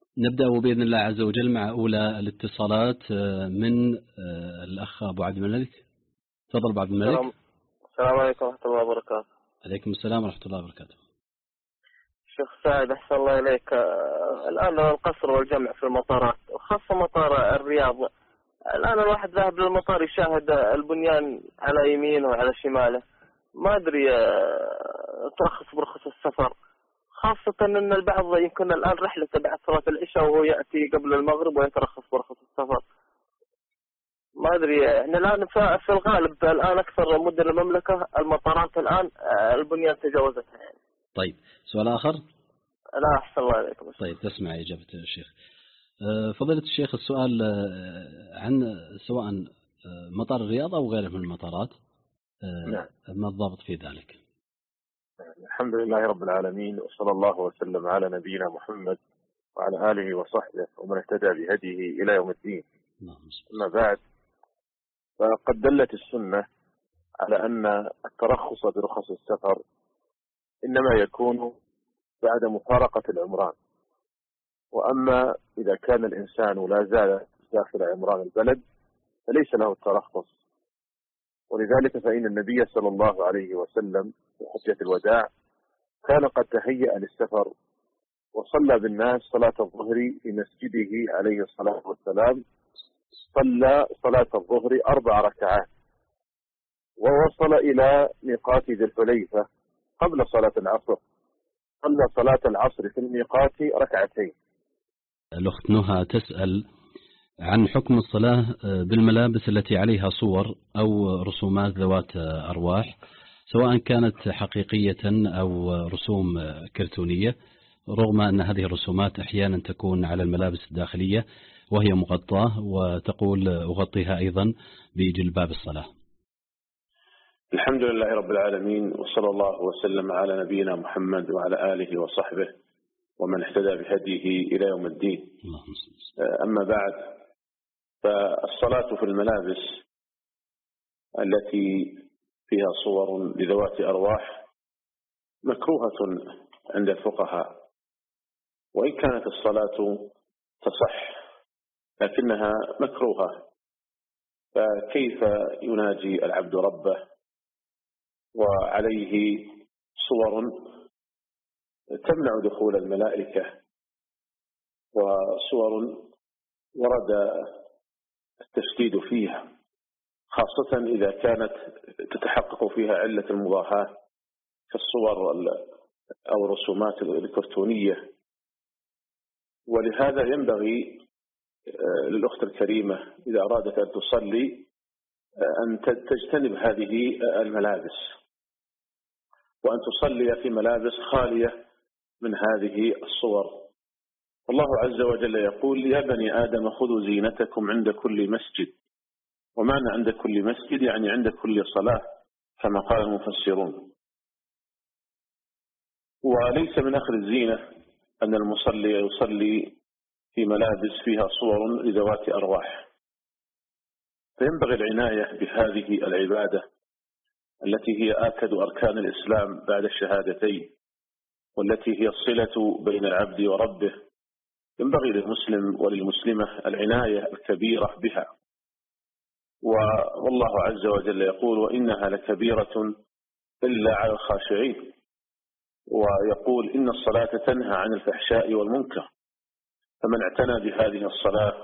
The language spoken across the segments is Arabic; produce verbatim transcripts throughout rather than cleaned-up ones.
نبدأ بإذن الله عز وجل مع أولى الاتصالات من الأخ أبو عبد الملك. تفضل أبو عبد الملك. السلام السلام عليكم ورحمة الله وبركاته. عليكم السلام ورحمة الله وبركاته. شيخ سعد أحسن الله إليك. الآن القصر والجمع في المطارات وخاصة مطار الرياض، الآن الواحد ذهب للمطار يشاهد البنيان على يمينه وعلى شماله، ما أدري ترخص برخص السفر، خاصة أن البعض يمكن الآن رحلته بعد صلاة العشاء وهو يأتي قبل المغرب ويترخص برخص السفر. ما أدري احنا الآن في الغالب الآن أكثر مدن المملكة المطارات الآن البنيان تجاوزتها يعني. طيب سؤال آخر؟ لا أحسن الله عليكم. طيب تسمع إجابة الشيخ. فضيلة الشيخ، السؤال عن سواء مطار الرياض أو غيره من المطارات، نعم. ما الضابط في ذلك؟ الحمد لله رب العالمين، وصلى الله وسلم على نبينا محمد وعلى آله وصحبه ومن اهتدى بهديه إلى يوم الدين. أما بعد، فقد دلت السنة على أن الترخص برخص السفر إنما يكون بعد مفارقة العمران، وأما إذا كان الإنسان لا زال داخل عمران البلد فليس له الترخص. ولذلك فإن النبي صلى الله عليه وسلم في حجة الوداع كان قد تهيأ للسفر وصلى بالناس صلاة الظهر في مسجده عليه الصلاة والسلام، صلى صلاة الظهر أربع ركعات ووصل إلى ميقات ذي الحليفة قبل صلاة العصر، صلى صلاة العصر في الميقات ركعتين. الأخت نهى تسأل عن حكم الصلاة بالملابس التي عليها صور أو رسومات ذوات أرواح، سواء كانت حقيقية أو رسوم كرتونية، رغم أن هذه الرسومات أحيانا تكون على الملابس الداخلية وهي مغطاة، وتقول أغطيها أيضا بجلباب الصلاة. الحمد لله رب العالمين، وصلى الله وسلم على نبينا محمد وعلى آله وصحبه ومن اهتدى بهديه إلى يوم الدين. أما بعد، فالصلاة في الملابس التي فيها صور لذوات أرواح مكروهة عند الفقهاء، وإن كانت الصلاة تصح لكنها مكروهة. فكيف يناجي العبد ربه وعليه صور تمنع دخول الملائكة، وصور ورد التشديد فيها، خاصة إذا كانت تتحقق فيها علة المضاهاة كالصور أو الرسومات الكرتونية. ولهذا ينبغي للأخت الكريمة إذا أرادت أن تصلي أن تجتنب هذه الملابس، وأن تصلي في ملابس خالية من هذه الصور. الله عز وجل يقول: يا بني آدم خذوا زينتكم عند كل مسجد. ومعنى عند كل مسجد يعني عند كل صلاة كما قال المفسرون. وليس من أخذ الزينة أن المصلي يصلي في ملابس فيها صور لذوات أرواح، فينبغي العناية بهذه العبادة التي هي آكد أركان الإسلام بعد الشهادتين، والتي هي الصلة بين العبد وربه. ينبغي للمسلم وللمسلمة العناية الكبيرة بها. والله عز وجل يقول: وإنها لكبيرة إلا على الخاشعين. ويقول: إن الصلاة تنهى عن الفحشاء والمنكر. فمن اعتنى بهذه الصلاة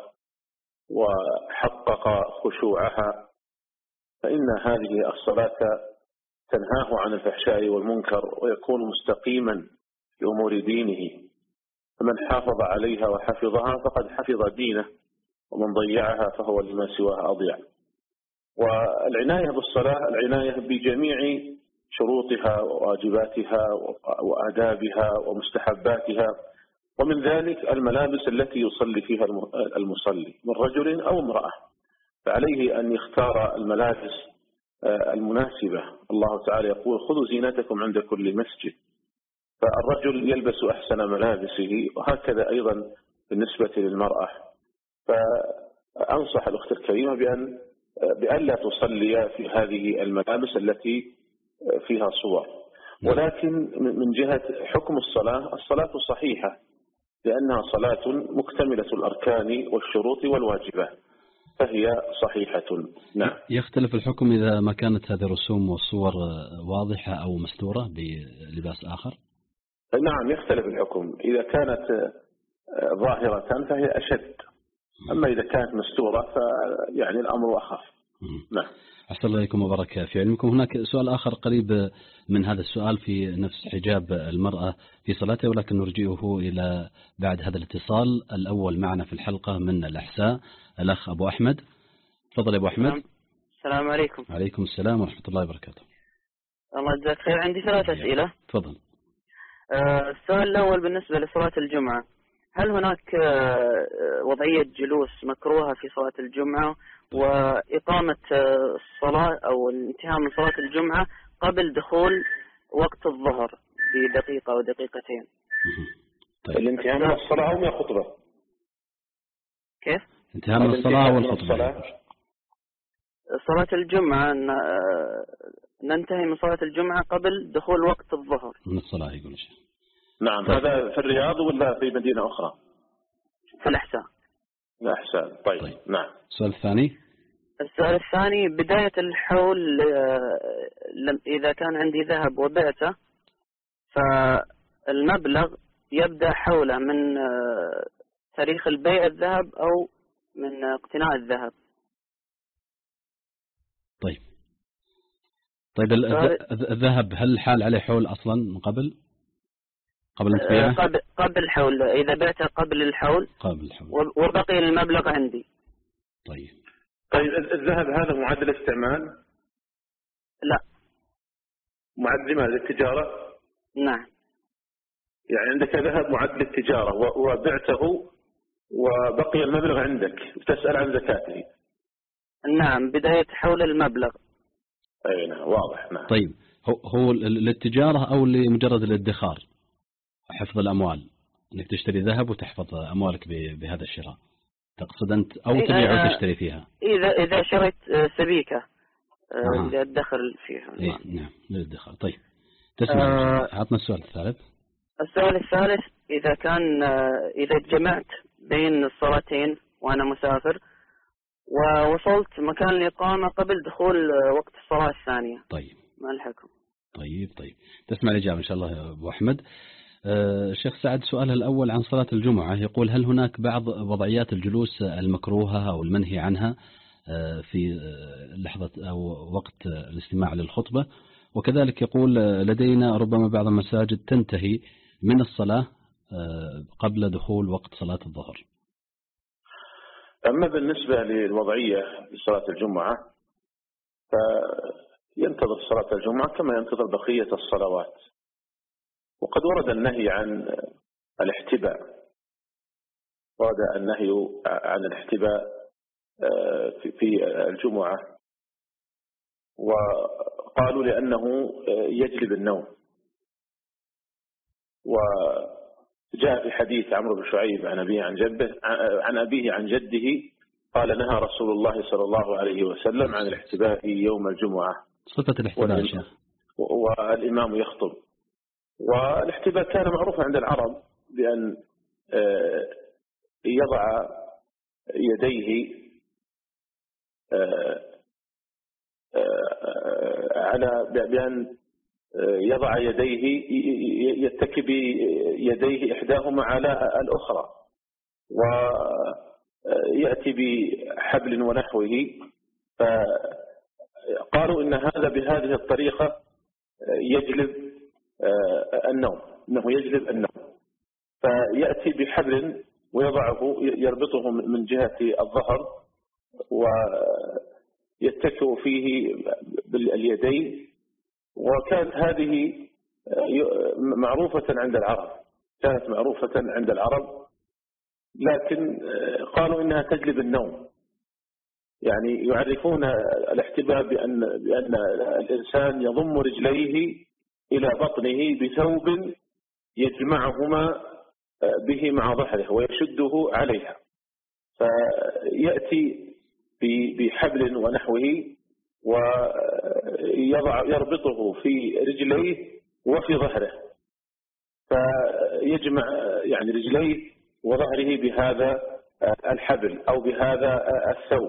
وحقق خشوعها فإن هذه الصلاة تنهاه عن الفحشاء والمنكر ويكون مستقيما في أمور دينه. فمن حافظ عليها وحفظها فقد حفظ دينه، ومن ضيعها فهو لما سواها أضيع. والعناية بالصلاة العناية بجميع شروطها وواجباتها وآدابها ومستحباتها، ومن ذلك الملابس التي يصلي فيها المصلي من رجل أو امرأة، فعليه أن يختار الملابس المناسبة. الله تعالى يقول: خذوا زينتكم عند كل مسجد. فالرجل يلبس أحسن ملابسه، وهكذا أيضا بالنسبة للمرأة. فأنصح الأخت الكريمة بأن بأن لا تصلي في هذه الملابس التي فيها صور. ولكن من جهة حكم الصلاة، الصلاة صحيحة، لأنها صلاة مكتملة الأركان والشروط والواجبات فهي صحيحة. نعم. يختلف الحكم إذا ما كانت هذه الرسوم والصور واضحة أو مستورة بلباس آخر؟ نعم يختلف الحكم. إذا كانت ظاهرة فهي أشد، أما إذا كانت مستورة فيعني الأمر أخف. نعم. أحسن الله إليكم وبارك في علمكم. هناك سؤال آخر قريب من هذا السؤال في نفس حجاب المرأة في صلاتها، ولكن نرجئه إلى بعد هذا الاتصال. الأول معنا في الحلقة من الأحساء الأخ أبو أحمد. تفضل يا أبو أحمد. السلام عليكم. عليكم السلام ورحمة الله وبركاته. الله يجزاك خير. عندي ثلاث أسئلة. تفضل. آه السؤال الأول بالنسبة لصلاة الجمعة، هل هناك آه وضعية جلوس مكروهة في صلاة الجمعة وإقامة آه الصلاة أو الانتهاء من صلاة الجمعة قبل دخول وقت الظهر بدقيقة أو دقيقتين؟ طيب. الانتهاء من الصلاة أو من الخطبة؟ كيف؟ انتهاء من الصلاة والخطبة. صلاة الجمعة ننتهي من صلاة الجمعة قبل دخول وقت الظهر من الصلاة يقول الشيخ. نعم. طيب. هذا في الرياض ولا في مدينة أخرى؟ في الأحساء. الأحساء. طيب. طيب. نعم. السؤال الثاني. السؤال الثاني بداية الحول إذا كان عندي ذهب وبعته فالمبلغ يبدأ حوله من تاريخ البيع الذهب أو من اقتناء الذهب. طيب طيب الذهب هل حال عليه حول أصلا من قبل قبل أن تبيعه؟ قبل قبل الحول، إذا بعته قبل الحول قبل الحول وبقي المبلغ عندي. طيب طيب الذهب هذا معد للاستعمال؟ لا. معد لماذا؟ للتجارة؟ نعم. يعني عندك ذهب معد للتجارة وبعته وبقي المبلغ عندك تسأل عن زكاته؟ نعم، بداية حول المبلغ. أي نعم، واضح. نعم. طيب هو هو للتجارة أو لمجرد الادخار، حفظ الأموال، أنك تشتري ذهب وتحفظ أموالك بهذا الشراء، تقصد أنت أو تبيع وتشتري فيها؟ إذا إذا شريت سبيكة آه. للدخل فيها. إيه نعم للدخل. طيب تسمع. آه. عطنا السؤال الثالث. السؤال الثالث إذا كان إذا جمعت بين الصلاتين وأنا مسافر ووصلت مكان الإقامة قبل دخول وقت الصلاة الثانية. طيب. ما الحكم؟ طيب طيب تسمع الإجابة إن شاء الله يا أبو أحمد. أه شيخ سعد، سؤالها الأول عن صلاة الجمعة، يقول هل هناك بعض وضعيات الجلوس المكروهة أو المنهي عنها أه في لحظة أو وقت الاستماع للخطبة؟ وكذلك يقول لدينا ربما بعض المساجد تنتهي من الصلاة أه قبل دخول وقت صلاة الظهر. أما بالنسبة للوضعية لصلاة الجمعة فينتظر صلاة الجمعة كما ينتظر بقية الصلوات، وقد ورد النهي عن الاحتباء، ورد النهي عن الاحتباء في الجمعة، وقالوا لأنه يجلب النوم. وجاء في حديث عمرو بن شعيب عن أبيه عن جده عن أبيه عن جده قال نهى رسول الله صلى الله عليه وسلم عن الاحتباء يوم الجمعة. صفة الاحتباء يا شيخ. والإمام يخطب. والاحتباء كان معروفا عند العرب بأن يضع يديه على بأن يضع يديه يتكي بيديه إحداهما على الأخرى ويأتي بحبل ونحوه، فقالوا إن هذا بهذه الطريقة يجلب النوم، إنه يجلب النوم، فيأتي بحبل ويضعه يربطه من جهة الظهر ويتكئ فيه باليدين. وكانت هذه معروفة عند العرب، كانت معروفة عند العرب، لكن قالوا إنها تجلب النوم، يعني يعرفون الاحتباء بأن بأن الإنسان يضم رجليه إلى بطنه بثوب يجمعهما به مع ظهره ويشده عليها، فيأتي بحبل ونحوه ويضع يربطه في رجليه وفي ظهره، فيجمع يعني رجليه وظهره بهذا الحبل أو بهذا الثوب.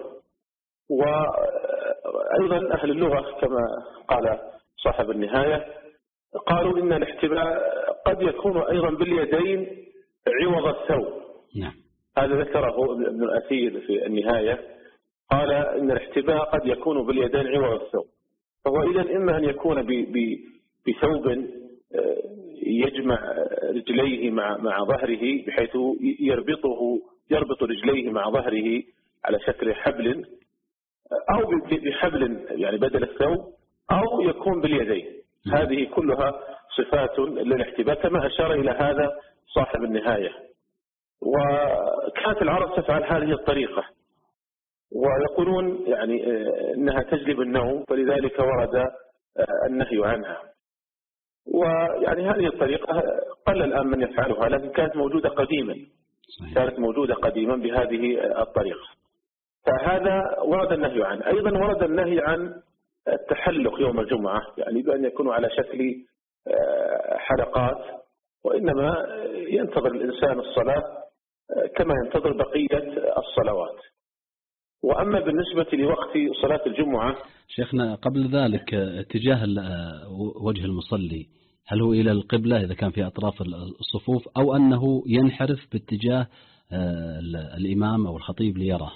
وأيضا أهل اللغة كما قال صاحب النهاية قالوا إن الاحتباء قد يكون أيضا باليدين عوض الثوب. نعم. هذا ذكره ابن الأثير في النهاية، قال إن الاحتباء قد يكون باليدين عوض الثوب. فهو إذن إما أن يكون بثوب يجمع رجليه مع مع ظهره بحيث يربطه يربط رجليه مع ظهره على شكل حبل، أو بحبل يعني بدل الثوب، أو يكون باليدين. هذه كلها صفات للاحتباء كما أشار إلى هذا صاحب النهاية. وكانت العرب تفعل هذه الطريقة، ويقولون يعني أنها تجلب النوم، فلذلك ورد النهي عنها. ويعني هذه الطريقة قل الآن من يفعلها، لكن كانت موجودة قديما، كانت موجودة قديما بهذه الطريقة. فهذا ورد النهي عنه. أيضا ورد النهي عن التحلق يوم الجمعة، يعني بأن يكونوا على شكل حلقات، وإنما ينتظر الإنسان الصلاة كما ينتظر بقية الصلوات. وأما بالنسبة لوقت صلاة الجمعة، شيخنا قبل ذلك اتجاه وجه المصلي هل هو إلى القبلة إذا كان في أطراف الصفوف، أو أنه ينحرف باتجاه الإمام أو الخطيب ليراه؟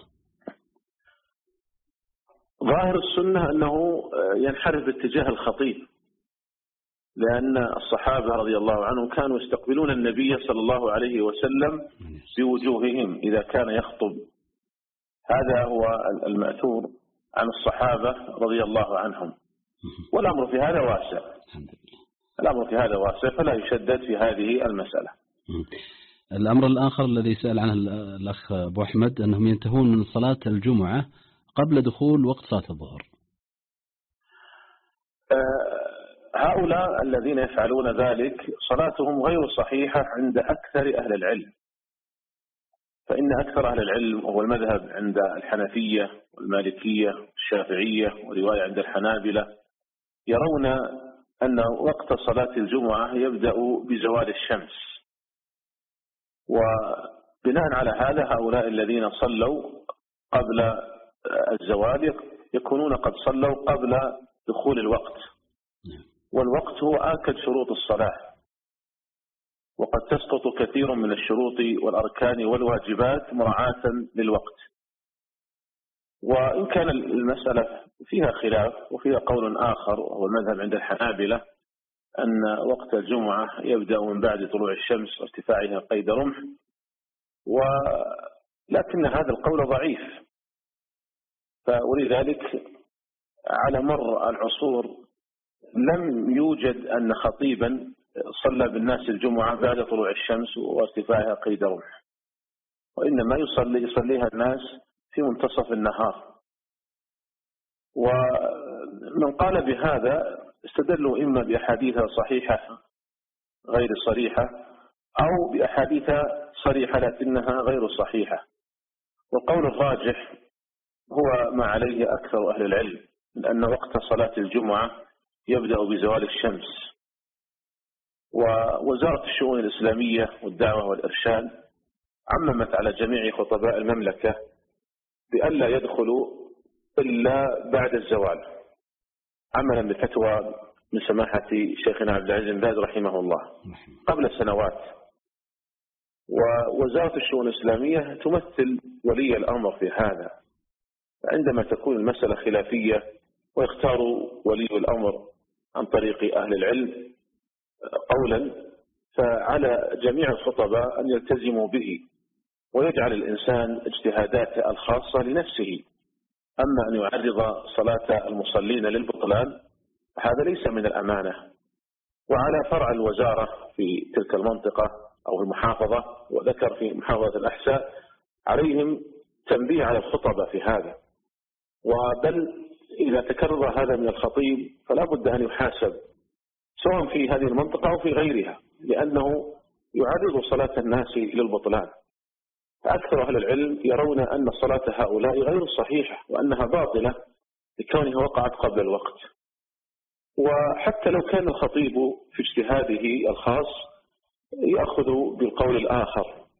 ظاهر السنة أنه ينحرف باتجاه الخطيب، لأن الصحابة رضي الله عنهم كانوا يستقبلون النبي صلى الله عليه وسلم بوجوههم إذا كان يخطب. هذا هو المأثور عن الصحابة رضي الله عنهم. والأمر في هذا واسع، الأمر في هذا واسع فلا يشدد في هذه المسألة. الأمر الآخر الذي سأل عنه الأخ أبو أحمد أنهم ينتهون من صلاة الجمعة قبل دخول وقت صلاة الظهر. هؤلاء الذين يفعلون ذلك صلاتهم غير صحيحة عند أكثر أهل العلم، فإن أكثر أهل العلم وهو المذهب عند الحنفية والمالكية والشافعية ورواية عند الحنابلة يرون أن وقت صلاة الجمعة يبدأ بزوال الشمس. وبناء على هذا هؤلاء الذين صلوا قبل الزوال يكونون قد صلوا قبل دخول الوقت، والوقت هو آكد شروط الصلاة، وقد تسقط كثير من الشروط والأركان والواجبات مراعاة للوقت. وإن كان المسألة فيها خلاف وفيها قول آخر وهو المذهب عند الحنابلة أن وقت الجمعة يبدأ من بعد طلوع الشمس وارتفاعها قيد رمح، ولكن هذا القول ضعيف. ولذلك على مر العصور لم يوجد أن خطيبا صلى بالناس الجمعة بعد طلوع الشمس وارتفاعها قيد رمح، وإنما يصلي يصليها الناس في منتصف النهار. ومن قال بهذا استدلوا إما بأحاديث صحيحة غير صريحة أو بأحاديث صريحة لكنها غير صحيحة. والقول الراجح هو ما عليه أكثر أهل العلم، من أن وقت صلاة الجمعة يبدأ بزوال الشمس. ووزارة الشؤون الإسلامية والدعوة والإرشاد عممت على جميع خطباء المملكة بألا يدخلوا إلا بعد الزوال، عملا بفتوى من سماحة شيخنا عبد العزيز بن باز رحمه الله قبل سنوات. ووزارة الشؤون الإسلامية تمثل ولي الأمر في هذا، عندما تكون المسألة خلافية ويختار ولي الأمر عن طريق أهل العلم قولا، فعلى جميع الخطباء أن يلتزموا به ويجعل الإنسان اجتهاداته الخاصة لنفسه. أما أن يعرض صلاة المصلين للبطلان هذا ليس من الأمانة. وعلى فرع الوزارة في تلك المنطقة أو المحافظة، وذكر في محافظة الأحساء، عليهم تنبيه على الخطبة في هذا. وبل إذا تكرر هذا من الخطيب فلا بد أن يحاسب سواء في هذه المنطقة أو في غيرها، لأنه يعرض صلاة الناس للبطلان. فأكثر أهل العلم يرون أن صلاة هؤلاء غير صحيحة وأنها باطلة لكونها وقعت قبل الوقت. وحتى لو كان الخطيب في اجتهاده الخاص يأخذ بالقول الآخر،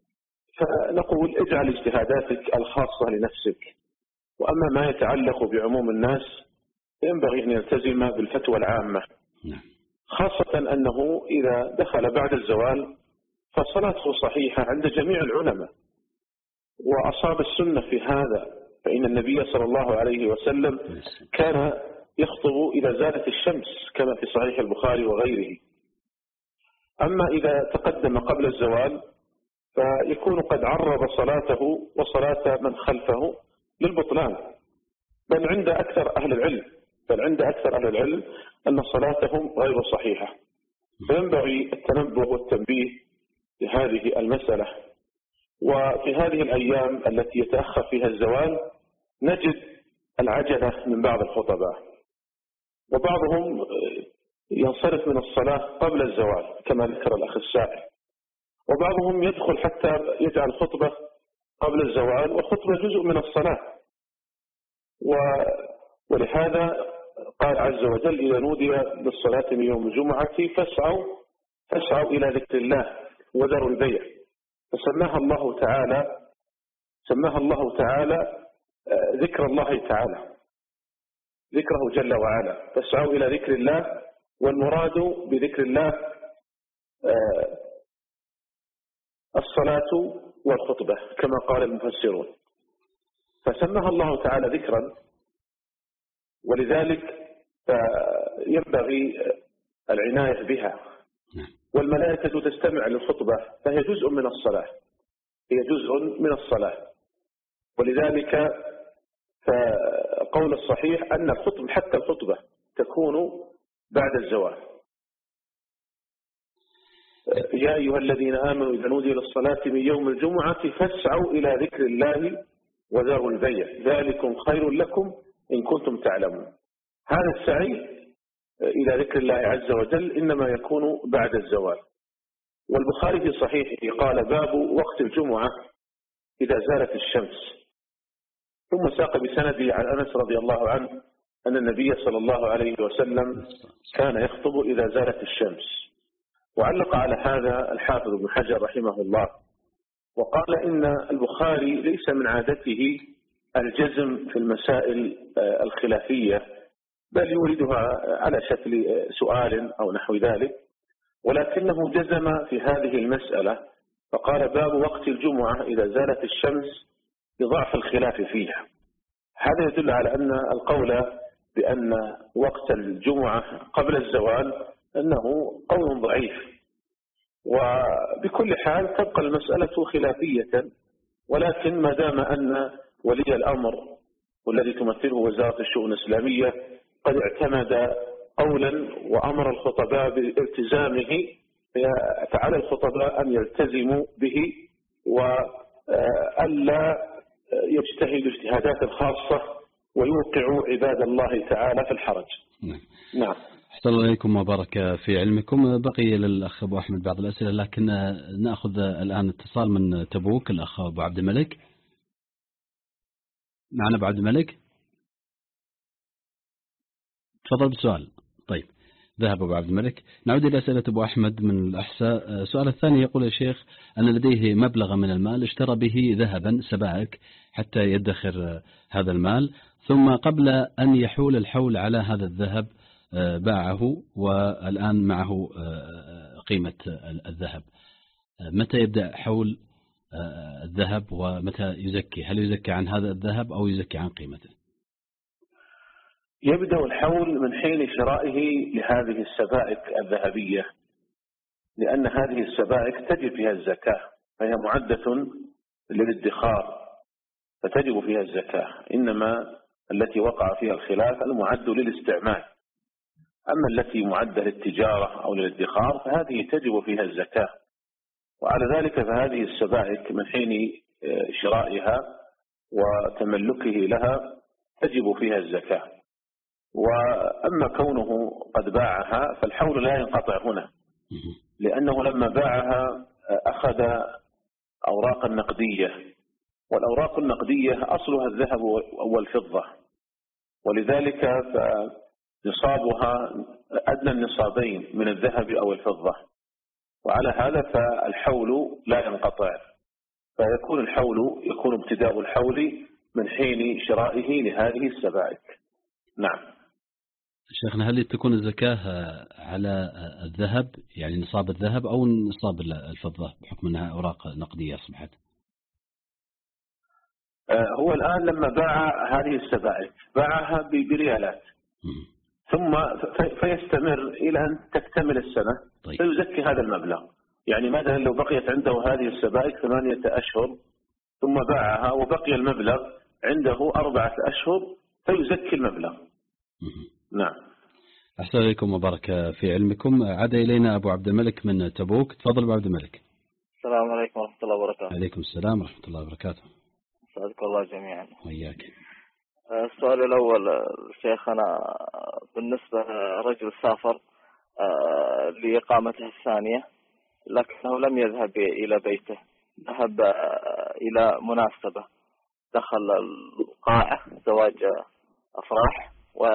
فنقول اجعل اجتهاداتك الخاصة لنفسك، وأما ما يتعلق بعموم الناس ينبغي أن يلتزم بالفتوى العامة، خاصة أنه إذا دخل بعد الزوال فصلاته صحيحة عند جميع العلماء، وأصاب السنة في هذا، فإن النبي صلى الله عليه وسلم كان يخطب إذا زالت الشمس كما في صحيح البخاري وغيره. أما إذا تقدم قبل الزوال فيكون قد عرض صلاته وصلاة من خلفه للبطلان، بل عند أكثر أهل العلم بل عند أكثر أهل العلم أن صلاتهم غير صحيحة. فينبغي التنبه والتنبيه لهذه المسألة. وفي هذه الأيام التي يتأخر فيها الزوال نجد العجلة من بعض الخطباء، وبعضهم ينصرف من الصلاة قبل الزوال كما ذكر الأخ السائل، وبعضهم يدخل حتى يجعل خطبة قبل الزوال وخطبة جزء من الصلاة. ولهذا قال عز وجل إذا نودي بالصلاة من يوم الجمعة فاسعوا فاسعوا إلى ذكر الله وذروا البيع، فسماها الله تعالى سماها الله تعالى ذكر الله تعالى، ذكره جل وعلا، فاسعوا إلى ذكر الله، والمراد بذكر الله الصلاة والخطبة كما قال المفسرون، فسماها الله تعالى ذكرا، ولذلك ينبغي العناية بها. والملائكة تستمع للخطبة فهي جزء من الصلاة هي جزء من الصلاة ولذلك فقول الصحيح أن الخطبة حتى الخطبة تكون بعد الزوال. يا أيها الذين آمنوا إذا نودي للصلاة من يوم الجمعة فاسعوا إلى ذكر الله وذروا البيع ذلكم خير لكم إن كنتم تعلمون. هذا السعي إلى ذكر الله عز وجل إنما يكون بعد الزوال. والبخاري في صحيحه قال باب وقت الجمعة إذا زالت الشمس، ثم ساق بسنده عن أنس رضي الله عنه أن النبي صلى الله عليه وسلم كان يخطب إذا زالت الشمس. وعلق على هذا الحافظ ابن حجر رحمه الله وقال إن البخاري ليس من عادته الجزم في المسائل الخلافية، بل يريدها على شكل سؤال أو نحو ذلك، ولكنه جزم في هذه المسألة فقال باب وقت الجمعة إذا زالت الشمس لضعف الخلاف فيها. هذا يدل على أن القول بأن وقت الجمعة قبل الزوال أنه قول ضعيف، وبكل حال تبقى المسألة خلافية، ولكن ما دام أن ولي الأمر والذي تمثله وزارة الشؤون الإسلامية قد اعتمد قولا وأمر الخطباء بالالتزامه، فعلى الخطباء أن يلتزموا به وألا يجتهدوا اجتهادات خاصة ويوقعوا عباد الله تعالى في الحرج. نعم. نعم. أحسن الله إليكم وبارك في علمكم. بقي للأخ أبو أحمد بعض الأسئلة، لكن نأخذ الآن اتصال من تبوك. الأخ أبو عبد الملك معنا. أبو عبد الملك تفضل بالسؤال. طيب ذهب أبو عبد الملك. نعود إلى أسئلة أبو أحمد من الأحساء. السؤال الثاني يقول يا شيخ أن لديه مبلغ من المال اشترى به ذهبا سبائك حتى يدخر هذا المال، ثم قبل أن يحول الحول على هذا الذهب باعه والآن معه قيمة الذهب. متى يبدأ حول الذهب ومتى يزكي؟ هل يزكي عن هذا الذهب أو يزكي عن قيمته؟ يبدأ الحول من حين شرائه لهذه السبائك الذهبية، لأن هذه السبائك تجب فيها الزكاة، فهي معدة للادخار فتجب فيها الزكاة، إنما التي وقع فيها الخلاف المعد للاستعمال، أما التي معدة للتجارة أو للادخار فهذه تجب فيها الزكاة. وعلى ذلك فهذه السبائك من حين شرائها وتملكه لها تجب فيها الزكاة. وأما كونه قد باعها فالحول لا ينقطع هنا، لأنه لما باعها أخذ أوراقا نقدية، والأوراق النقدية أصلها الذهب والفضة، ولذلك فنصابها أدنى النصابين من الذهب أو الفضة، وعلى هذا فالحول لا ينقطع، فيكون الحول يكون ابتداء الحول من حين شرائه لهذه السبائك. نعم. شيخنا هل تكون الزكاة على الذهب يعني نصاب الذهب أو نصاب الفضة بحكم أنها أوراق نقدية أصبحت؟ هو الآن لما باع هذه السبائك باعها بريالات ثم فيستمر إلى أن تكتمل السنة. طيب. فيزكي هذا المبلغ. يعني مثلا لو بقيت عنده هذه السبائك ثمانية أشهر ثم باعها وبقي المبلغ عنده أربعة أشهر فيزكي المبلغ. نعم. أحسن إليكم وبارك في علمكم. عاد إلينا أبو عبد الملك من تبوك. تفضل أبو عبد الملك. السلام عليكم ورحمة الله وبركاته. عليكم السلام ورحمة الله وبركاته. أسعدك الله جميعا. وإياك. السؤال الأول شيخنا بالنسبة لرجل سافر لإقامته الثانية لكنه لم يذهب إلى بيته، ذهب إلى مناسبة، دخل القاعة زواج أفراح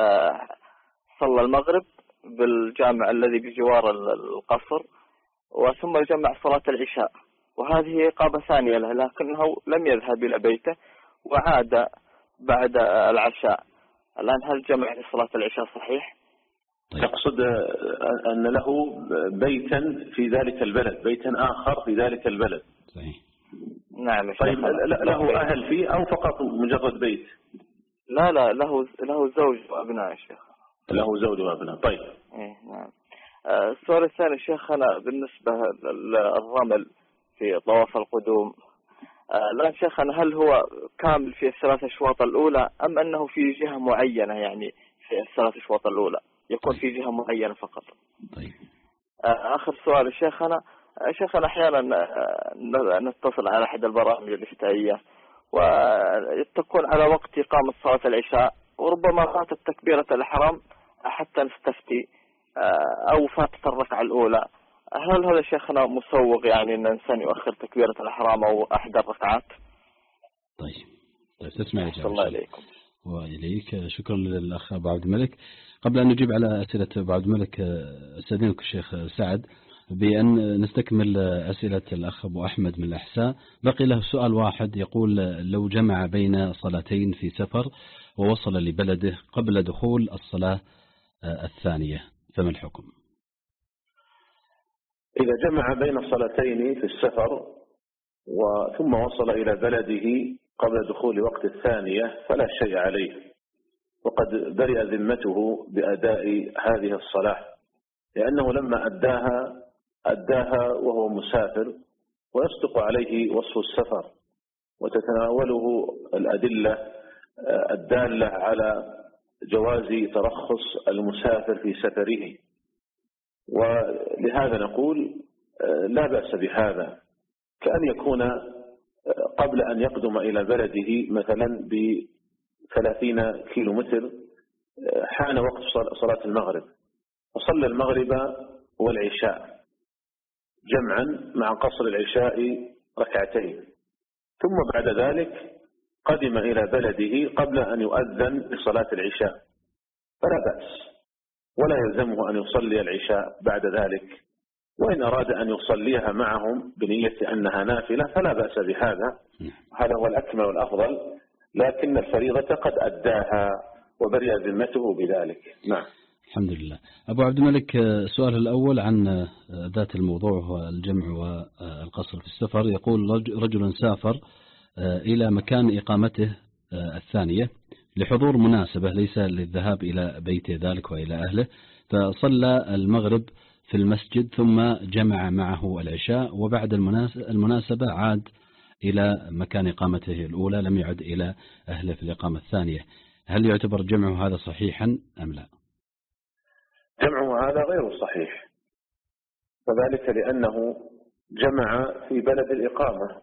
وصلى المغرب بالجامع الذي بجوار القصر وثم جمع صلاة العشاء، وهذه إقامة ثانية له لكنه لم يذهب إلى بيته وعاد بعد العشاء. الآن هل جمع صلاة العشاء صحيح؟ تقصد أن له بيتا في ذلك البلد، بيتا آخر في ذلك البلد؟ صحيح. نعم. طيب له أهل فيه أو فقط مجرد بيت؟ لا لا له له زوج وأبناء يا شيخ. له زوج وأبناء. طيب. إيه نعم. السؤال الثاني شيخنا بالنسبة للرمل في طواف القدوم، الآن شيخنا هل هو كامل في الثلاث أشواط الأولى أم أنه في جهة معينة، يعني في الثلاث أشواط الأولى يكون في جهة معينة فقط؟ طيب. آخر سؤال شيخنا، شيخنا أحيانا نتصل على أحد البرامج الافتائية وتكون على وقت إقامة صلاة العشاء وربما فاتت تكبيرة الإحرام حتى نستفتي أو فاتت الركعة الأولى، هل هذا شيخنا مسوغ يعني أن الإنسان يؤخر تكبيرة الإحرام أو أحد الركعات؟ طيب. طيب تسمع لي. الله إليكم. وإليك. شكرا للأخ أبو عبد الملك. قبل أن نجيب على أسئلة أبو عبد الملك أستأذنك الشيخ سعد بأن نستكمل أسئلة الأخ أبو أحمد من الأحساء. بقي له سؤال واحد يقول لو جمع بين صلاتين في سفر ووصل لبلده قبل دخول الصلاة الثانية فما الحكم؟ إذا جمع بين الصلاتين في السفر وثم وصل إلى بلده قبل دخول وقت الثانية فلا شيء عليه، وقد برئ ذمته بأداء هذه الصلاة، لأنه لما أداها أداها وهو مسافر ويصدق عليه وصف السفر وتتناوله الأدلة الدالة على جواز ترخص المسافر في سفره، ولهذا نقول لا بأس بهذا، كأن يكون قبل أن يقدم إلى بلده مثلا بثلاثين كيلو متر حان وقت صلاة المغرب وصلى المغرب والعشاء جمعا مع قصر العشاء ركعتين، ثم بعد ذلك قدم إلى بلده قبل أن يؤذن لصلاة العشاء فلا بأس، ولا يلزمه أن يصلي العشاء بعد ذلك، وإن أراد أن يصليها معهم بنية أنها نافلة فلا بأس بهذا، هذا هو الأكمل والأفضل، لكن الفريضة قد أداها وبرئ ذمته بذلك. نعم. الحمد لله. أبو عبد الملك السؤال الأول عن ذات الموضوع هو الجمع والقصر في السفر. يقول رجل سافر إلى مكان إقامته الثانية لحضور مناسبة ليس للذهاب إلى بيته ذلك وإلى أهله، فصلى المغرب في المسجد ثم جمع معه العشاء وبعد المناسبة عاد إلى مكان إقامته الأولى لم يعد إلى أهله في الإقامة الثانية، هل يعتبر جمعه هذا صحيحا أم لا؟ جمعه هذا غير صحيح، وذلك لأنه جمع في بلد الإقامة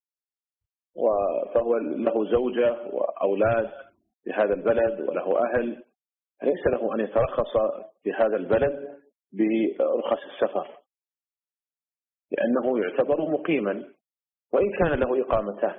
فهو له زوجة وأولاد في هذا البلد وله أهل، ليس له أن يترخص في هذا البلد برخص السفر لأنه يعتبر مقيما وإن كان له إقامتان،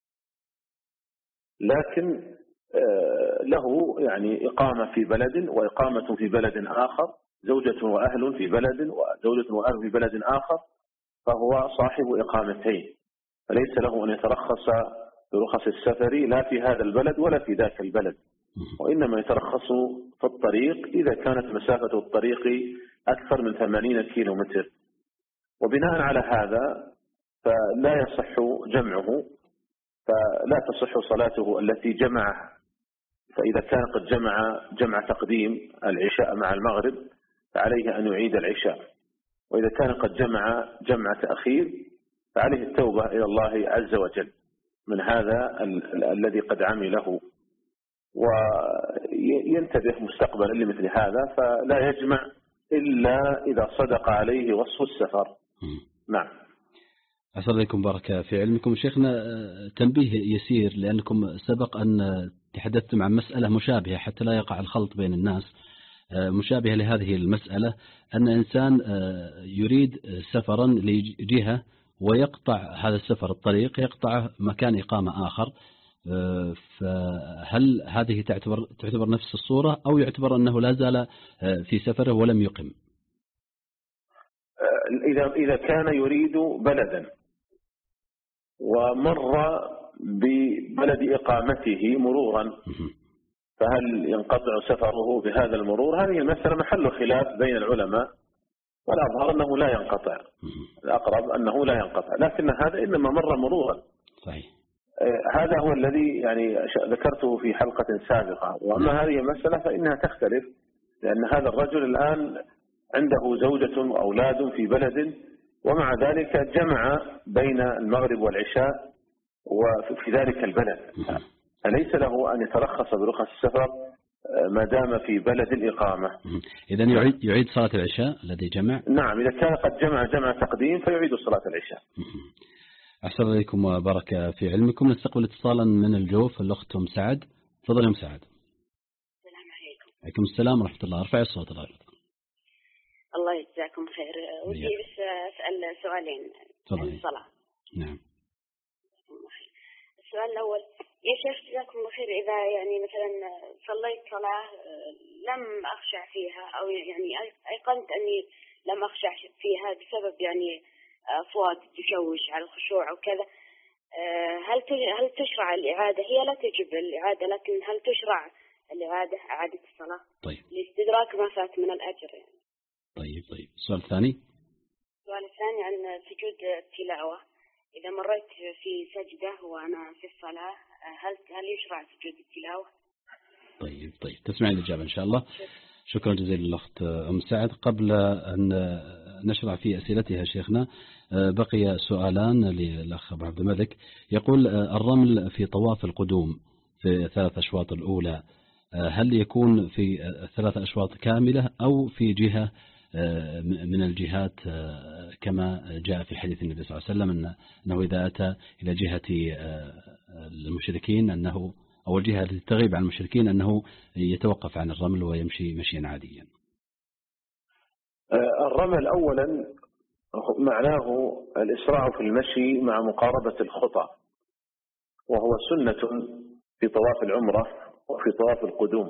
لكن له يعني إقامة في بلد وإقامة في بلد آخر، زوجة وأهل في بلد وزوجة وأهل في بلد آخر، فهو صاحب إقامتين، فليس له أن يترخص برخص السفر لا في هذا البلد ولا في ذاك البلد، وإنما يترخص في الطريق إذا كانت مسافة الطريق أكثر من ثمانين كيلو متر. وبناء على هذا فلا يصح جمعه، فلا تصح صلاته التي جمع. فإذا كان قد جمع جمع تقديم العشاء مع المغرب فعليه أن يعيد العشاء، وإذا كان قد جمع جمع تأخير فعليه التوبة إلى الله عز وجل من هذا ال الذي قد عمله، وينتبه مستقبلا لمثل هذا، فلا يجمع إلا إذا صدق عليه وصف السفر. نعم. أسأل عليكم بارك في علمكم. شيخنا تنبيه يسير، لأنكم سبق أن تحدثتم عن مسألة مشابهة حتى لا يقع الخلط بين الناس، مشابهة لهذه المسألة، أن إنسان يريد سفرا لجهة ويقطع هذا السفر الطريق يقطع مكان إقامة آخر، فهل هذه تعتبر تعتبر نفس الصورة أو يعتبر أنه لا زال في سفره ولم يقم؟ إذا إذا كان يريد بلدا ومر ببلد إقامته مرورا، فهل ينقطع سفره بهذا المرور؟ هذه المسألة محل خلاف بين العلماء، والأظهر أنه لا ينقطع، الأقرب أنه لا ينقطع، لكن هذا إنما مر مرورا. صحيح. هذا هو الذي يعني ذكرته في حلقة سابقة. وأما هذه المسألة فإنها تختلف، لأن هذا الرجل الآن عنده زوجة وأولاد في بلد، ومع ذلك جمع بين المغرب والعشاء وفي ذلك البلد، فليس له أن يترخص برخص السفر ما دام في بلد الإقامة. إذن يعيد, يعيد صلاة العشاء الذي جمع؟ نعم، إذا كان قد جمع جمع تقديم فيعيد صلاة العشاء. أحسن عليكم وبارك في علمكم. نستقبل اتصالا من الجوف، الأخت أم سعد. تفضل يا أم سعد. السلام عليكم. عليكم السلام ورحمة الله. ارفعي الصوت الله يرضى. الله يجزاكم خير. ودي بس أسأل سؤالين عن الصلاة. نعم. السؤال الأول، يا شيخ جزاكم الله خير، إذا يعني مثلا صليت صلاة لم أخشع فيها، أو يعني أيقنت أني لم أخشع فيها بسبب يعني أصوات تشوش على الخشوع وكذا، هل هل تشرع الإعادة؟ هي لا تجب الإعادة، لكن هل تشرع الإعادة إعادة الصلاة؟ طيب. لاستدراك ما فات من الأجر يعني. طيب طيب. السؤال الثاني. السؤال الثاني عن سجود التلاوة، إذا مريت في سجدة وأنا في الصلاة هل هل يشرع سجود التلاوة؟ طيب طيب. تسمعين الإجابة إن شاء الله. شكرا جزيلا للأخت أم سعد. قبل أن نشرع في أسئلتها شيخنا، بقي سؤالان للأخ أبو عبد الملك. يقول الرمل في طواف القدوم في الثلاث أشواط الأولى هل يكون في الثلاث أشواط كاملة أو في جهة من الجهات كما جاء في حديث النبي صلى الله عليه وسلم أنه إذا أتى إلى جهة المشركين أنه أو الجهة التي تغيب عن المشركين أنه يتوقف عن الرمل ويمشي مشيا عاديا؟ الرمل أولا معناه الإسراع في المشي مع مقاربة الخطى، وهو سنة في طواف العمرة وفي طواف القدوم،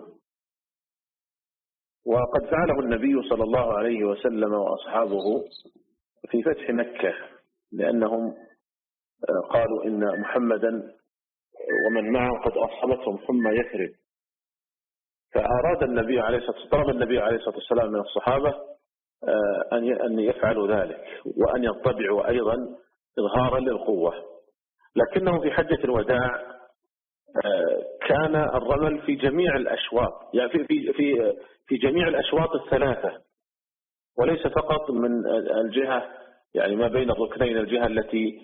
وقد فعله النبي صلى الله عليه وسلم وأصحابه في فتح مكة، لأنهم قالوا إن محمدا ومن معه قد أصابتهم حمى يثرب، فأراد النبي عليه الصلاة والسلام طلب النبي عليه الصلاة والسلام من الصحابة أن يفعلوا ذلك وأن يطبعوا أيضا إظهارا للقوة. لكنه في حجة الوداع كان الرمل في جميع الأشواط، يعني في في في في جميع الأشواط الثلاثة، وليس فقط من الجهة يعني ما بين الركنين، الجهة التي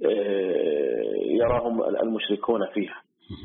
يراهم المشركون فيها.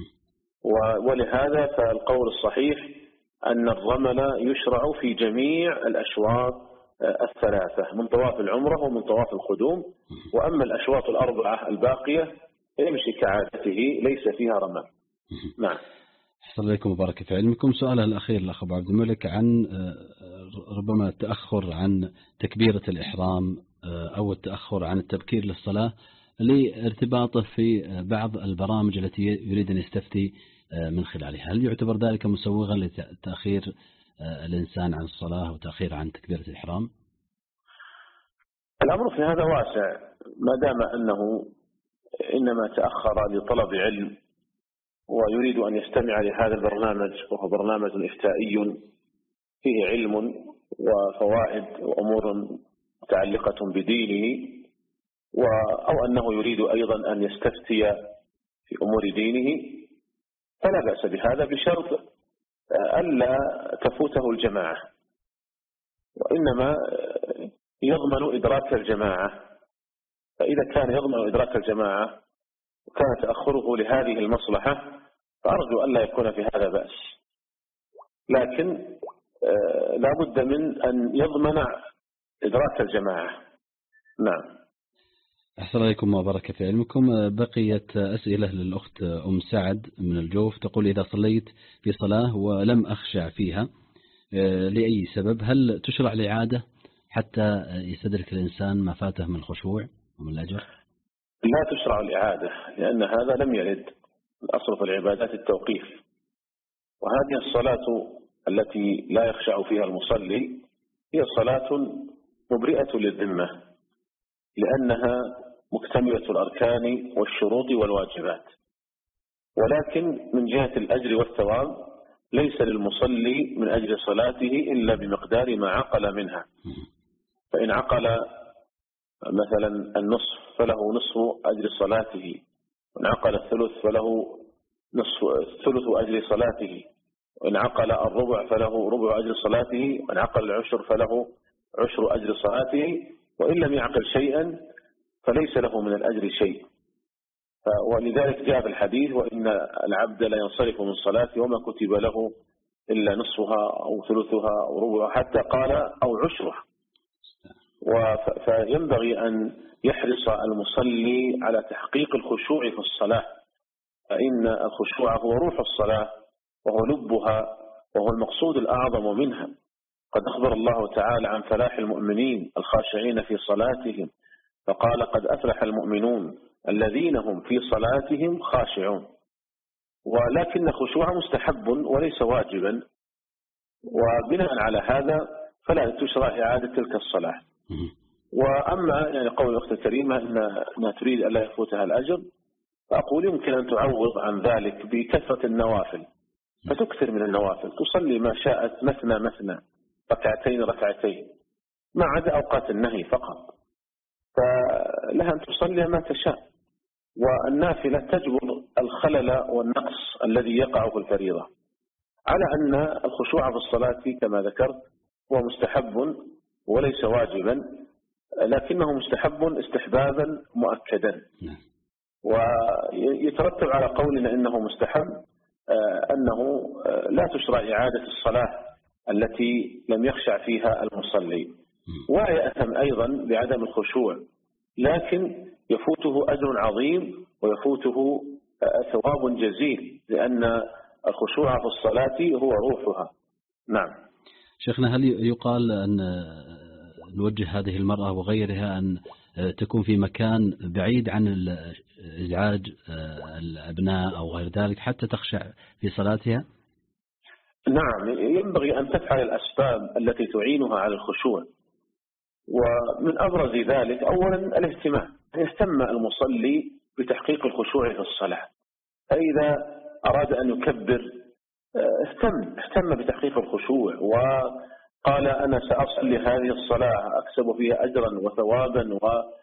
ولهذا فالقول الصحيح أن الرمل يشرع في جميع الأشواط الثلاثة من طواف العمرة ومن طواف القدوم، وأما الأشواط الأربعة الباقية يمشي كعادته ليس فيها رمل. نعم. أحسن عليكم وبارك في علمكم. سؤاله الأخير الأخ أبو عبد الملك عن ربما التأخر عن تكبيرة الإحرام أو التأخر عن التبكير للصلاة لارتباطه في بعض البرامج التي يريد أن يستفتي من خلالها، هل يعتبر ذلك مسوغا لتأخير الإنسان عن الصلاة وتأخير عن تكبيرة الإحرام؟ الأمر في هذا واسع، ما دام أنه إنما تأخر لطلب علم ويريد أن يستمع لهذا البرنامج، وهو برنامج إفتائي فيه علم وفوائد وأمور متعلقة بدينه، أو أنه يريد أيضا أن يستفتي في أمور دينه، فلا بأس بهذا بشرط ألا تفوته الجماعة، وإنما يضمن إدراك الجماعة. فإذا كان يضمن إدراك الجماعة وكان تأخره لهذه المصلحة فأرجو ألا يكون في هذا بأس، لكن لا بد من أن يضمن إدراك الجماعة. نعم. أحسن عليكم وبارك في علمكم. بقيت أسئلة للأخت أم سعد من الجوف، تقول: إذا صليت في صلاة ولم أخشع فيها لأي سبب، هل تشرع الإعادة حتى يستدرك الإنسان ما فاته من الخشوع ومن الأجر؟ لا تشرع الإعادة، لأن هذا لم يرد. الأصل في العبادات التوقيف، وهذه الصلاة التي لا يخشع فيها المصلي هي صلاة مبرئة للذمة، لأنها مكتملة الأركان والشروط والواجبات، ولكن من جهة الأجر والثواب ليس للمصلي من أجل صلاته إلا بمقدار ما عقل منها. فإن عقل مثلا النصف فله نصف أجر صلاته، وإن عقل الثلث فله نصف ثلث أجر صلاته، وإن عقل الربع فله ربع أجر صلاته، وإن عقل العشر فله عشر أجر صلاته، وإن لم يعقل شيئا فليس له من الأجر شيء. ولذلك جاء الحديث: وإن العبد لا ينصرف من صلاته وما كتب له إلا نصفها أو ثلثها أو ربعها، حتى قال أو عشرها. فينبغي أن يحرص المصلي على تحقيق الخشوع في الصلاة، فإن الخشوع هو روح الصلاة وهو لبها وهو المقصود الأعظم منها. قد أخبر الله تعالى عن فلاح المؤمنين الخاشعين في صلاتهم، فقال: قد أفلح المؤمنون الذين هم في صلاتهم خاشعون. ولكن الخشوع مستحب وليس واجبا، وبناء على هذا فلا تشرع إعادة تلك الصلاة. وأما يعني قول الأخت الكريمة أنها تريد أن لا يفوتها الأجر، فأقول يمكن أن تعوض عن ذلك بكثرة النوافل، فتكثر من النوافل، تصلي ما شاءت مثنى مثنى، ركعتين ركعتين، ما عدا أوقات النهي فقط، فلها أن تصلي ما تشاء. والنافلة تجبر الخلل والنقص الذي يقع في الفريضة، على أن الخشوع في الصلاة كما ذكرت هو مستحب وليس واجبا، لكنه مستحب استحبابا مؤكدا. ويترتب على قولنا إنه مستحب أنه لا تشرع إعادة الصلاة التي لم يخشع فيها المصلي، ويأثم أيضا بعدم الخشوع، لكن يفوته أجر عظيم ويفوته ثواب جزيل، لأن الخشوع في الصلاة هو روحها. نعم. شيخنا، هل يقال أن نوجه هذه المرأة وغيرها أن تكون في مكان بعيد عن إزعاج الأبناء أو غير ذلك حتى تخشع في صلاتها؟ نعم، ينبغي أن تفعل الأسباب التي تعينها على الخشوع، ومن أبرز ذلك أولا الاهتمام، يهتم المصلي بتحقيق الخشوع في الصلاة، فإذا أراد أن يكبر اهتم اهتم بتحقيق الخشوع، وقال: أنا سأصلي هذه الصلاة أكسب فيها أجرا وثوابا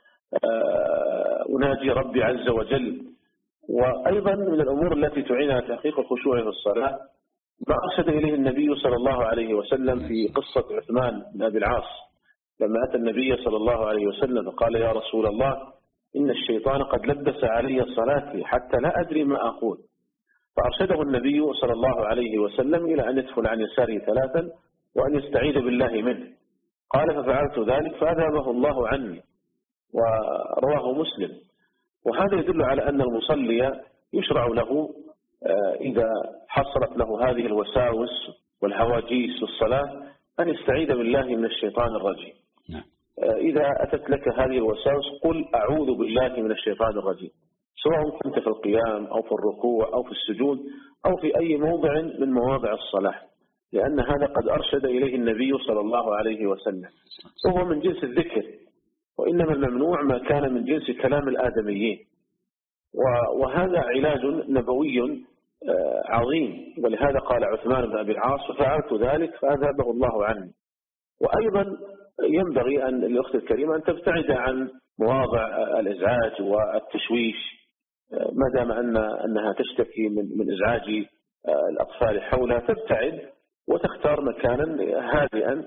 وأناجي ربي عز وجل. وأيضا من الأمور التي تعين على تحقيق الخشوع في الصلاة ما أرشد إليه النبي صلى الله عليه وسلم في قصة عثمان بن أبي العاص، لما أتى النبي صلى الله عليه وسلم فقال: يا رسول الله، إن الشيطان قد لبس علي صلاتي حتى لا أدري ما أقول. فأرشده النبي صلى الله عليه وسلم إلى أن يدخل عن يساره ثلاثا وأن يستعيذ بالله منه. قال: ففعلت ذلك فأذهبه الله عني، ورواه مسلم. وهذا يدل على أن المصلي يشرع له إذا حصلت له هذه الوساوس والهواجيس في الصلاة أن يستعيذ بالله من الشيطان الرجيم. إذا أتت لك هذه الوساوس قل: أعوذ بالله من الشيطان الرجيم، سواء كنت في القيام أو في الركوع أو في السجود أو في أي موضع من مواضع الصلاة، لأن هذا قد أرشد إليه النبي صلى الله عليه وسلم، وهو من جنس الذكر، وإنما الممنوع ما كان من جنس كلام الآدميين. وهذا علاج نبوي عظيم، ولهذا قال عثمان بن أبي العاص: فعلت ذلك فأذهبه الله عني. وأيضا ينبغي أن الأخت الكريمة أن تبتعد عن مواضع الإزعاج والتشويش، ما دام أن أنها تشتكي من من إزعاج الأطفال حولها، تبتعد وتختار مكانا هادئا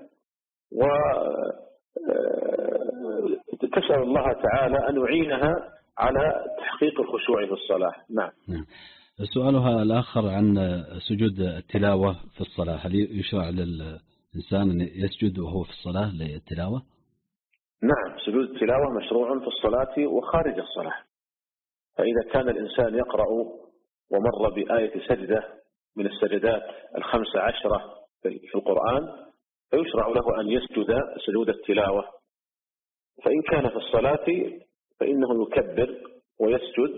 وتسأل الله تعالى أن يعينها على تحقيق الخشوع في الصلاة. نعم. سؤالها الآخر عن سجود التلاوة في الصلاة، هل يشرع للإنسان أن يسجد وهو في الصلاة للتلاوة؟ نعم، سجود التلاوة مشروع في الصلاة وخارج الصلاة. فإذا كان الإنسان يقرأ ومر بآية سجدة من السجدات الخمس عشرة في القرآن، فيشرع له أن يسجد سجود التلاوة. فإن كان في الصلاة فإنه يكبر ويسجد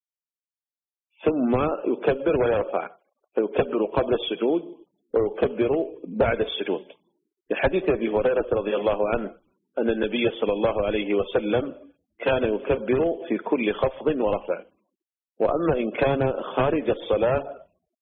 ثم يكبر ويرفع، فيكبر قبل السجود ويكبر بعد السجود، لحديث أبي هريرة رضي الله عنه أن النبي صلى الله عليه وسلم كان يكبر في كل خفض ورفع. وأما إن كان خارج الصلاة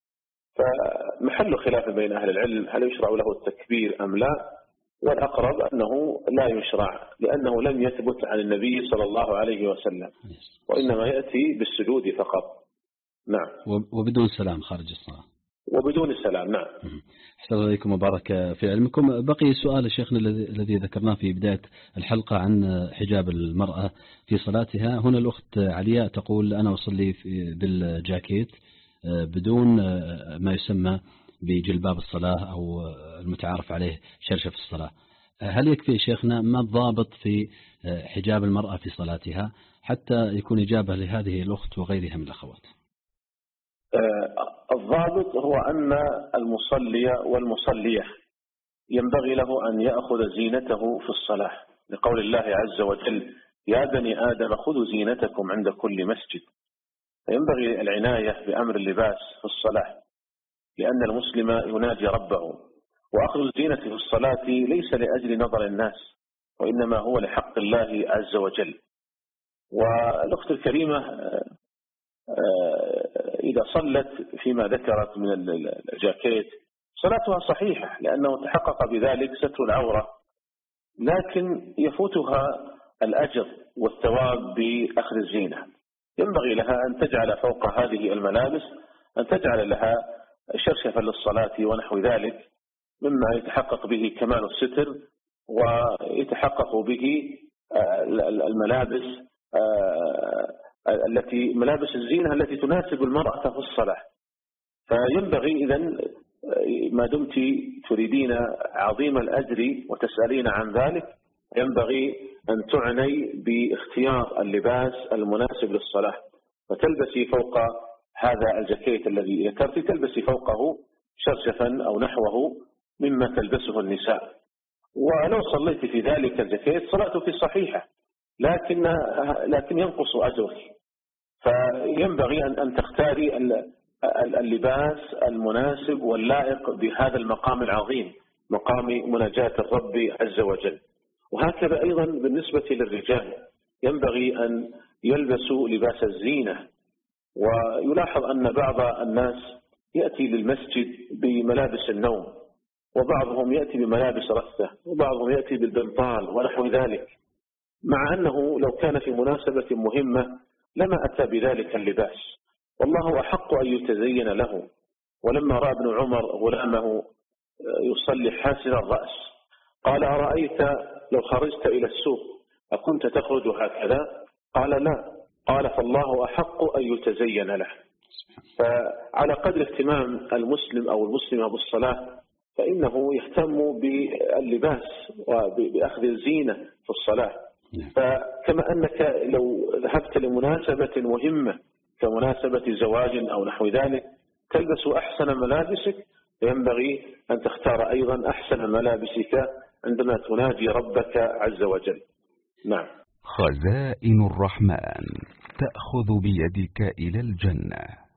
فمحل خلاف بين أهل العلم هل يشرع له التكبير أم لا، والأقرب أنه لا يشرع، لأنه لم يثبت عن النبي صلى الله عليه وسلم، وإنما يأتي بالسجود فقط. نعم. وبدون سلام خارج الصلاة. وبدون السلام. نعم. أحسن الله عليكم وبارك في علمكم. بقي سؤال شيخنا الذي ذكرناه في بداية الحلقة عن حجاب المرأة في صلاتها. هنا الأخت علياء تقول: أنا أصلي بالجاكيت بدون ما يسمى بجلباب الصلاة أو المتعارف عليه شرشف الصلاة، هل يكفي شيخنا؟ ما الضابط في حجاب المرأة في صلاتها حتى يكون إجابة لهذه الأخت وغيرها من الأخوات؟ الضابط هو أن المصلي والمصلية ينبغي له أن يأخذ زينته في الصلاة، لقول الله عز وجل: يا بني آدم خذوا زينتكم عند كل مسجد. فينبغي العناية بأمر اللباس في الصلاة، لأن المسلم يناجي ربه، وأخذ الزينة في الصلاة ليس لأجل نظر الناس، وإنما هو لحق الله عز وجل. والأخت الكريمة إذا صلت فيما ذكرت من الجاكيت صلاتها صحيحة، لأنه تحقق بذلك ستر العورة، لكن يفوتها الأجر والثواب بأخذ الزينة. ينبغي لها أن تجعل فوق هذه الملابس أن تجعل لها شرشفا للصلاة ونحو ذلك، مما يتحقق به كمال الستر ويتحقق به الملابس التي ملابس الزينة التي تناسب المرأة في الصلاة. فينبغي إذن ما دمت تريدين عظيم الأجر وتسألين عن ذلك، ينبغي أن تعني باختيار اللباس المناسب للصلاة، فتلبسي فوق هذا الجاكيت الذي ذكرت تلبسي فوقه شرشفا أو نحوه مما تلبسه النساء. ولو صليت في ذلك الجاكيت صلاتك صحيحة، لكن لكن ينقص أجرك. فينبغي أن أن تختاري اللباس المناسب واللائق بهذا المقام العظيم، مقام مناجاة الرب عز وجل. وهكذا أيضا بالنسبة للرجال ينبغي أن يلبسوا لباس الزينة. ويلاحظ أن بعض الناس يأتي للمسجد بملابس النوم، وبعضهم يأتي بملابس رثة، وبعضهم يأتي بالبنطال ونحو ذلك، مع أنه لو كان في مناسبة مهمة لما أتى بذلك اللباس، والله أحق أن يتزين له. ولما رأى ابن عمر غلامه يصلي حاسن الرأس قال: أرأيت لو خرجت إلى السوق أكنت تخرج هكذا؟ قال: لا. قال: فالله أحق أن يتزين له. فعلى قدر اهتمام المسلم أو المسلمة بالصلاة فإنه يهتم باللباس وبأخذ الزينة في الصلاة. فكما أنك لو ذهبت لمناسبة مهمة كمناسبة زواج أو نحو ذلك تلبس أحسن ملابسك، ينبغي أن تختار أيضا أحسن ملابسك عندما تناجي ربك عز وجل. نعم. خزائن الرحمن تأخذ بيدك إلى الجنة.